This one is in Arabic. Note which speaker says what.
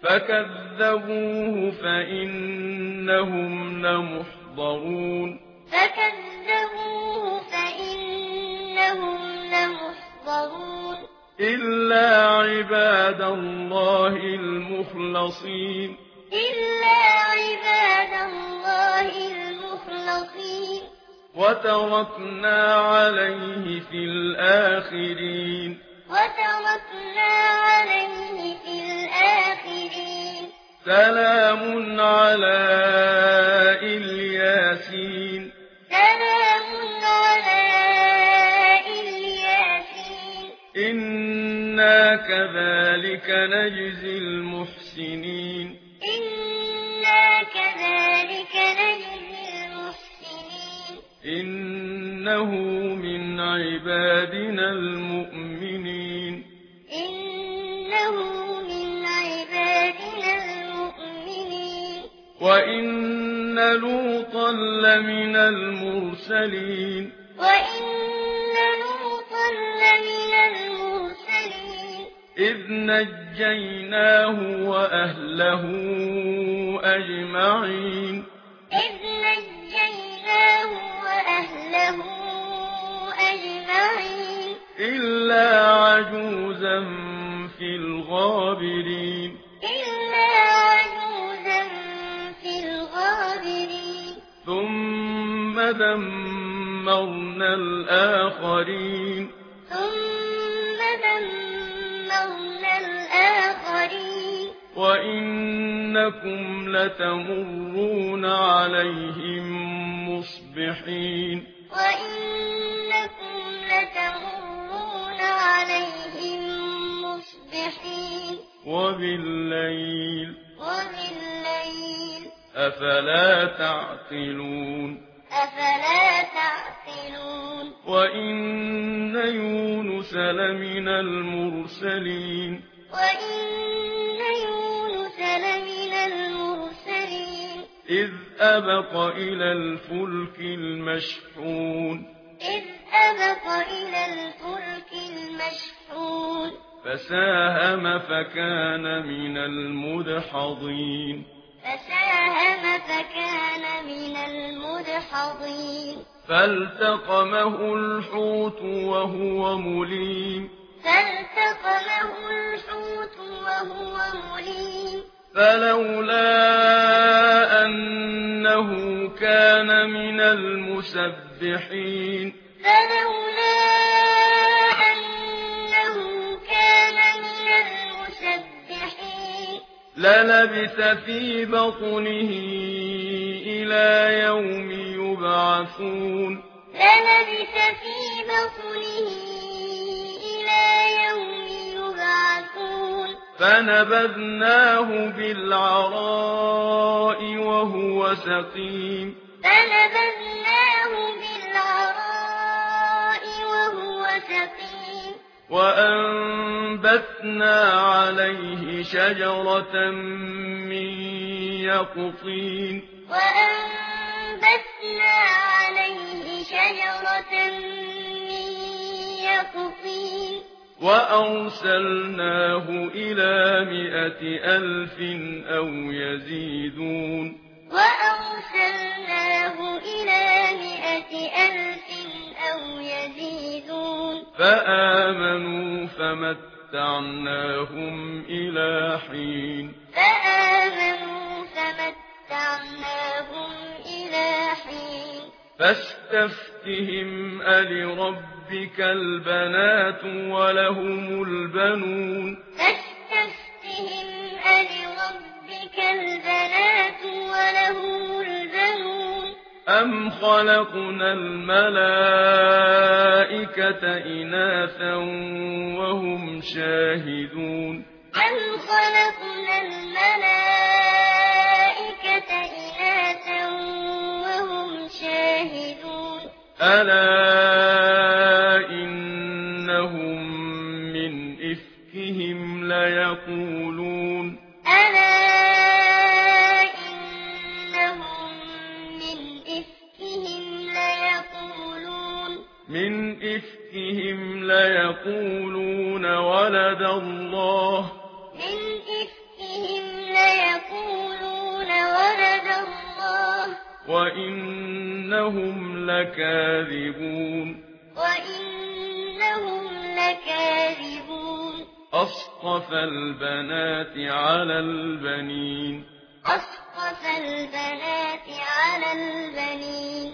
Speaker 1: فكذبوه فإنهم لمحضرون إلا عباد الله المخلصين وتركنا عليه في الآخرين سلام على الياسين إنا كذلك نجزي المحسنين إنه من عبادنا المؤمنين وإن لوطا لمن المرسلين إذ نجيناه وأهله أجمعين إلا عجوزا في الغابرين ثم دمرنا الآخرين وإنكم لتمرون عليهم مصبحين وبالليل أفلا تعقلون وإن يونس لمن المرسلين إذ أبق إلى الفلك المشحون فساهم فكان من المدحضين فالتقمه الحوت وهو مليم فلولا أنه كان من المسبحين للبث في بطنه إلى يوم يبعثون فنبذناه بالعراء وهو سقيم وأنبتنا عليه شجرة من يقطين وأرسلناه إلى 100,000 أو يزيدون فآمنوا فمتعناهم إلى حين فاستفتهم ألربك البنات ولهم البنون أم خلقنا الملائكة إناثا وهم شاهدون ألا إنهم من إفكهم ليقولون ولد الله وإنهم لكاذبون أصطفى البنات على البنين